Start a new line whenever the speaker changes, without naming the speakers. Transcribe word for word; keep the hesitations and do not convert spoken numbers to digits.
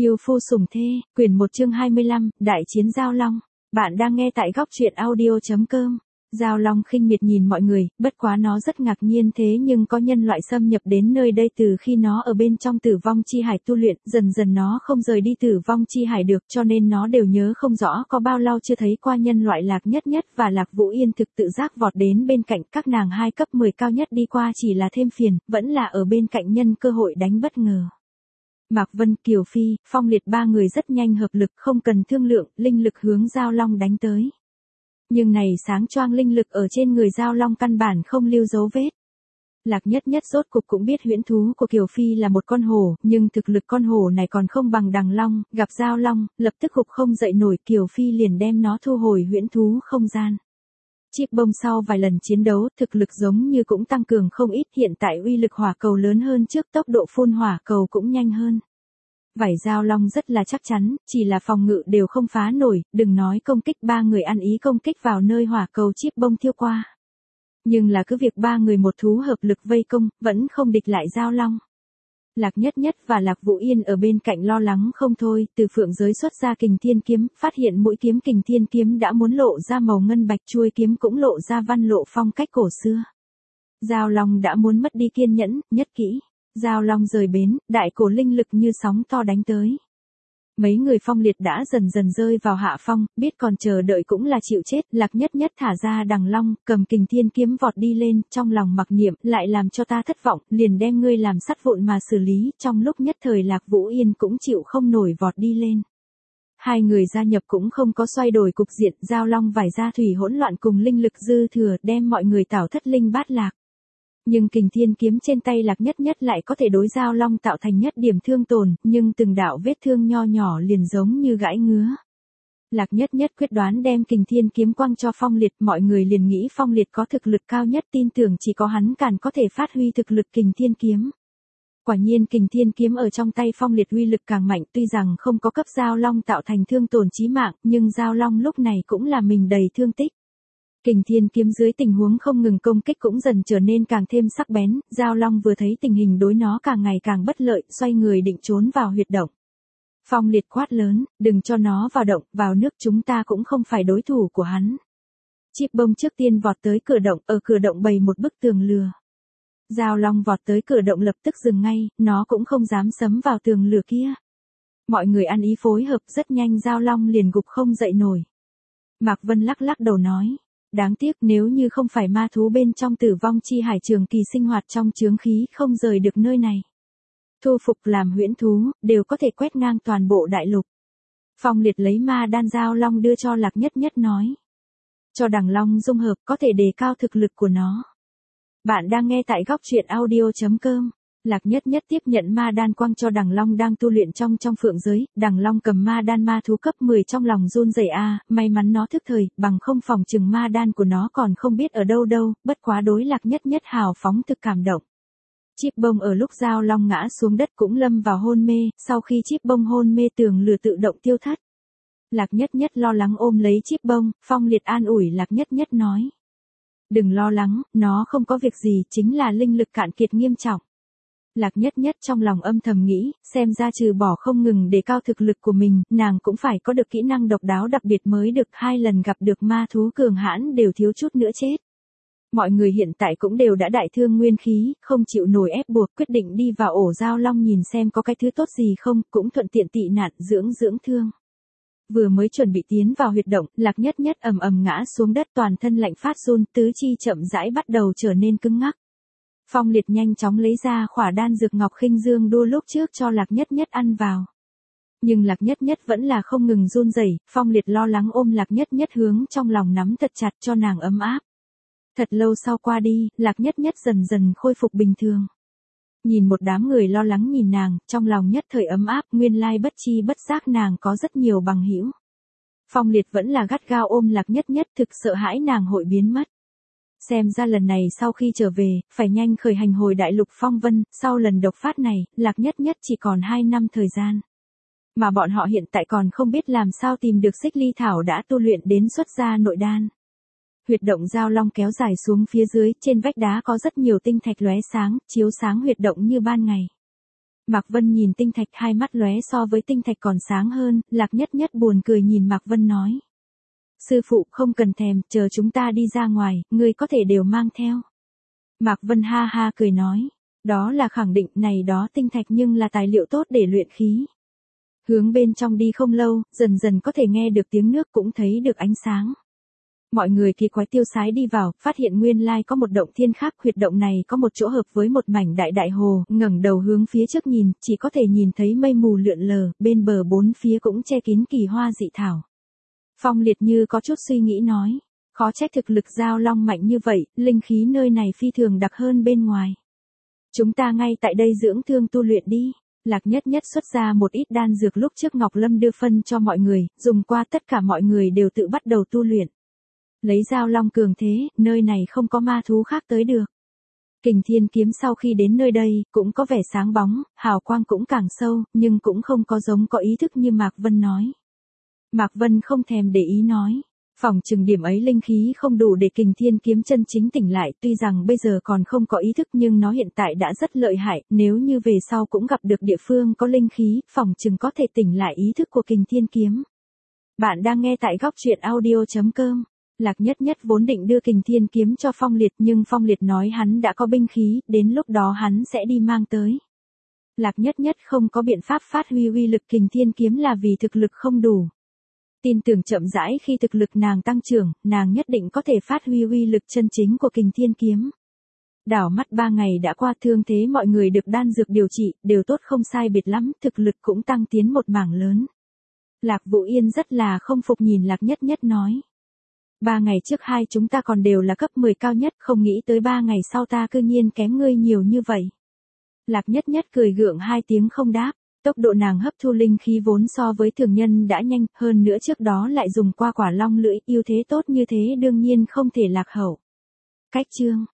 Yêu phu sủng thê, quyển một chương hai mươi lăm, Đại chiến Giao Long. Bạn đang nghe tại góc truyện audio chấm com. Giao Long khinh miệt nhìn mọi người, bất quá nó rất ngạc nhiên thế nhưng có nhân loại xâm nhập đến nơi đây từ khi nó ở bên trong tử vong chi hải tu luyện, dần dần nó không rời đi tử vong chi hải được cho nên nó đều nhớ không rõ có bao lâu chưa thấy qua nhân loại Lạc Nhất Nhất và Lạc Vũ Yên thực tự giác vọt đến bên cạnh các nàng hai cấp mười cao nhất đi qua chỉ là thêm phiền, vẫn là ở bên cạnh nhân cơ hội đánh bất ngờ. Mạc Vân, Kiều Phi, Phong Liệt ba người rất nhanh hợp lực không cần thương lượng, linh lực hướng Giao Long đánh tới. Nhưng này sáng choang linh lực ở trên người Giao Long căn bản không lưu dấu vết. Lạc Nhất Nhất rốt cục cũng biết huyễn thú của Kiều Phi là một con hổ, nhưng thực lực con hổ này còn không bằng Đằng Long, gặp Giao Long, lập tức gục không dậy nổi, Kiều Phi liền đem nó thu hồi huyễn thú không gian. Chiếc bông sau vài lần chiến đấu, thực lực giống như cũng tăng cường không ít, hiện tại uy lực hỏa cầu lớn hơn trước, tốc độ phun hỏa cầu cũng nhanh hơn. Vảy Giao Long rất là chắc chắn, chỉ là phòng ngự đều không phá nổi, đừng nói công kích, ba người ăn ý công kích vào nơi hỏa cầu chiếc bông thiêu qua. Nhưng là cứ việc ba người một thú hợp lực vây công, vẫn không địch lại Giao Long. Lạc Nhất Nhất và Lạc Vũ Yên ở bên cạnh lo lắng không thôi, từ phượng giới xuất ra Kình Thiên kiếm, phát hiện mũi kiếm Kình Thiên kiếm đã muốn lộ ra màu ngân bạch, chuôi kiếm cũng lộ ra văn lộ phong cách cổ xưa. Giao Long đã muốn mất đi kiên nhẫn, nhất kỹ. Giao Long rời bến, đại cổ linh lực như sóng to đánh tới. Mấy người Phong Liệt đã dần dần rơi vào hạ phong, biết còn chờ đợi cũng là chịu chết, Lạc Nhất Nhất thả ra Đằng Long, cầm Kình Thiên kiếm vọt đi lên, trong lòng mặc niệm, lại làm cho ta thất vọng, liền đem ngươi làm sắt vụn mà xử lý, trong lúc nhất thời Lạc Vũ Yên cũng chịu không nổi vọt đi lên. Hai người gia nhập cũng không có xoay đổi cục diện, Giao Long vải ra thủy hỗn loạn cùng linh lực dư thừa, đem mọi người tảo thất linh bát lạc. Nhưng Kình Thiên kiếm trên tay Lạc Nhất Nhất lại có thể đối Giao Long tạo thành nhất điểm thương tổn, nhưng từng đạo vết thương nho nhỏ liền giống như gãi ngứa. Lạc Nhất Nhất quyết đoán đem Kình Thiên kiếm quăng cho Phong Liệt, mọi người liền nghĩ Phong Liệt có thực lực cao nhất, tin tưởng chỉ có hắn càn có thể phát huy thực lực Kình Thiên kiếm. Quả nhiên Kình Thiên kiếm ở trong tay Phong Liệt uy lực càng mạnh, tuy rằng không có cấp Giao Long tạo thành thương tổn chí mạng, nhưng Giao Long lúc này cũng là mình đầy thương tích. Kình Thiên kiếm dưới tình huống không ngừng công kích cũng dần trở nên càng thêm sắc bén, Giao Long vừa thấy tình hình đối nó càng ngày càng bất lợi, xoay người định trốn vào huyệt động. Phong Liệt quát lớn, đừng cho nó vào động, vào nước chúng ta cũng không phải đối thủ của hắn. Chiếc bông trước tiên vọt tới cửa động, ở cửa động bày một bức tường lửa. Giao Long vọt tới cửa động lập tức dừng ngay, nó cũng không dám sấm vào tường lửa kia. Mọi người ăn ý phối hợp, rất nhanh Giao Long liền gục không dậy nổi. Mạc Vân lắc lắc đầu nói. Đáng tiếc nếu như không phải ma thú bên trong tử vong chi hải trường kỳ sinh hoạt trong chướng khí không rời được nơi này. Thu phục làm huyễn thú, đều có thể quét ngang toàn bộ đại lục. Phong Liệt lấy ma đan Giao Long đưa cho Lạc Nhất Nhất nói. Cho Đằng Long dung hợp có thể đề cao thực lực của nó. Bạn đang nghe tại góc truyện audio chấm com. Lạc Nhất Nhất tiếp nhận ma đan quăng cho Đằng Long đang tu luyện trong trong phượng giới, Đằng Long cầm ma đan ma thú cấp mười trong lòng run rẩy a, may mắn nó thức thời, bằng không phòng chừng ma đan của nó còn không biết ở đâu đâu, bất quá đối Lạc Nhất Nhất hào phóng thực cảm động. Chiếc bông ở lúc Giao Long ngã xuống đất cũng lâm vào hôn mê, sau khi chiếc bông hôn mê tường lửa tự động tiêu thất. Lạc Nhất Nhất lo lắng ôm lấy chiếc bông, Phong Liệt an ủi Lạc Nhất Nhất nói. Đừng lo lắng, nó không có việc gì, chính là linh lực cạn kiệt nghiêm trọng. Lạc Nhất Nhất trong lòng âm thầm nghĩ, xem ra trừ bỏ không ngừng đề cao thực lực của mình, nàng cũng phải có được kỹ năng độc đáo đặc biệt mới được, hai lần gặp được ma thú cường hãn đều thiếu chút nữa chết. Mọi người hiện tại cũng đều đã đại thương nguyên khí, không chịu nổi ép buộc, quyết định đi vào ổ Giao Long nhìn xem có cái thứ tốt gì không, cũng thuận tiện tị nạn dưỡng dưỡng thương. Vừa mới chuẩn bị tiến vào huyệt động, Lạc Nhất Nhất ầm ầm ngã xuống đất, toàn thân lạnh phát run, tứ chi chậm rãi bắt đầu trở nên cứng ngắc. Phong Liệt nhanh chóng lấy ra khỏa đan dược ngọc khinh dương đua lúc trước cho Lạc Nhất Nhất ăn vào. Nhưng Lạc Nhất Nhất vẫn là không ngừng run rẩy, Phong Liệt lo lắng ôm Lạc Nhất Nhất hướng trong lòng nắm thật chặt cho nàng ấm áp. Thật lâu sau qua đi, Lạc Nhất Nhất dần dần khôi phục bình thường. Nhìn một đám người lo lắng nhìn nàng, trong lòng nhất thời ấm áp, nguyên lai bất chi bất giác nàng có rất nhiều bằng hữu. Phong Liệt vẫn là gắt gao ôm Lạc Nhất Nhất, thực sợ hãi nàng hội biến mất. Xem ra lần này sau khi trở về, phải nhanh khởi hành hồi đại lục phong vân, sau lần độc phát này, Lạc Nhất Nhất chỉ còn hai năm thời gian. Mà bọn họ hiện tại còn không biết làm sao tìm được xích ly thảo đã tu luyện đến xuất ra nội đan. Huyệt động Giao Long kéo dài xuống phía dưới, trên vách đá có rất nhiều tinh thạch lóe sáng, chiếu sáng huyệt động như ban ngày. Mạc Vân nhìn tinh thạch hai mắt lóe so với tinh thạch còn sáng hơn, Lạc Nhất Nhất buồn cười nhìn Mạc Vân nói. Sư phụ không cần thèm, chờ chúng ta đi ra ngoài, ngươi có thể đều mang theo. Mạc Vân ha ha cười nói. Đó là khẳng định này đó tinh thạch nhưng là tài liệu tốt để luyện khí. Hướng bên trong đi không lâu, dần dần có thể nghe được tiếng nước cũng thấy được ánh sáng. Mọi người kỳ quái tiêu sái đi vào, phát hiện nguyên lai có một động thiên khác, huyệt động này có một chỗ hợp với một mảnh đại đại hồ, ngẩng đầu hướng phía trước nhìn, chỉ có thể nhìn thấy mây mù lượn lờ, bên bờ bốn phía cũng che kín kỳ hoa dị thảo. Phong Liệt như có chút suy nghĩ nói, khó trách thực lực Giao Long mạnh như vậy, linh khí nơi này phi thường đặc hơn bên ngoài. Chúng ta ngay tại đây dưỡng thương tu luyện đi. Lạc Nhất Nhất xuất ra một ít đan dược lúc trước Ngọc Lâm đưa phân cho mọi người, dùng qua tất cả mọi người đều tự bắt đầu tu luyện. Lấy Giao Long cường thế, nơi này không có ma thú khác tới được. Kình Thiên kiếm sau khi đến nơi đây, cũng có vẻ sáng bóng, hào quang cũng càng sâu, nhưng cũng không có giống có ý thức như Mạc Vân nói. Mạc Vân không thèm để ý nói. Phòng chừng điểm ấy linh khí không đủ để Kình Thiên kiếm chân chính tỉnh lại, tuy rằng bây giờ còn không có ý thức nhưng nó hiện tại đã rất lợi hại, nếu như về sau cũng gặp được địa phương có linh khí, phòng chừng có thể tỉnh lại ý thức của Kình Thiên kiếm. Bạn đang nghe tại góc truyện audio chấm com. Lạc Nhất Nhất vốn định đưa Kình Thiên kiếm cho Phong Liệt nhưng Phong Liệt nói hắn đã có binh khí, đến lúc đó hắn sẽ đi mang tới. Lạc Nhất Nhất không có biện pháp phát huy uy lực Kình Thiên kiếm là vì thực lực không đủ. Tin tưởng chậm rãi khi thực lực nàng tăng trưởng, nàng nhất định có thể phát huy uy lực chân chính của Kình Thiên kiếm. Đảo mắt ba ngày đã qua, thương thế mọi người được đan dược điều trị, đều tốt không sai biệt lắm, thực lực cũng tăng tiến một mảng lớn. Lạc Vũ Yên rất là không phục nhìn Lạc Nhất Nhất nói. Ba ngày trước hai chúng ta còn đều là cấp mười cao nhất, không nghĩ tới ba ngày sau ta cư nhiên kém ngươi nhiều như vậy. Lạc Nhất Nhất cười gượng hai tiếng không đáp. Tốc độ nàng hấp thu linh khí vốn so với thường nhân đã nhanh, hơn nữa trước đó lại dùng qua quả long lưỡi, ưu thế tốt như thế đương nhiên không thể lạc hậu. Cách chương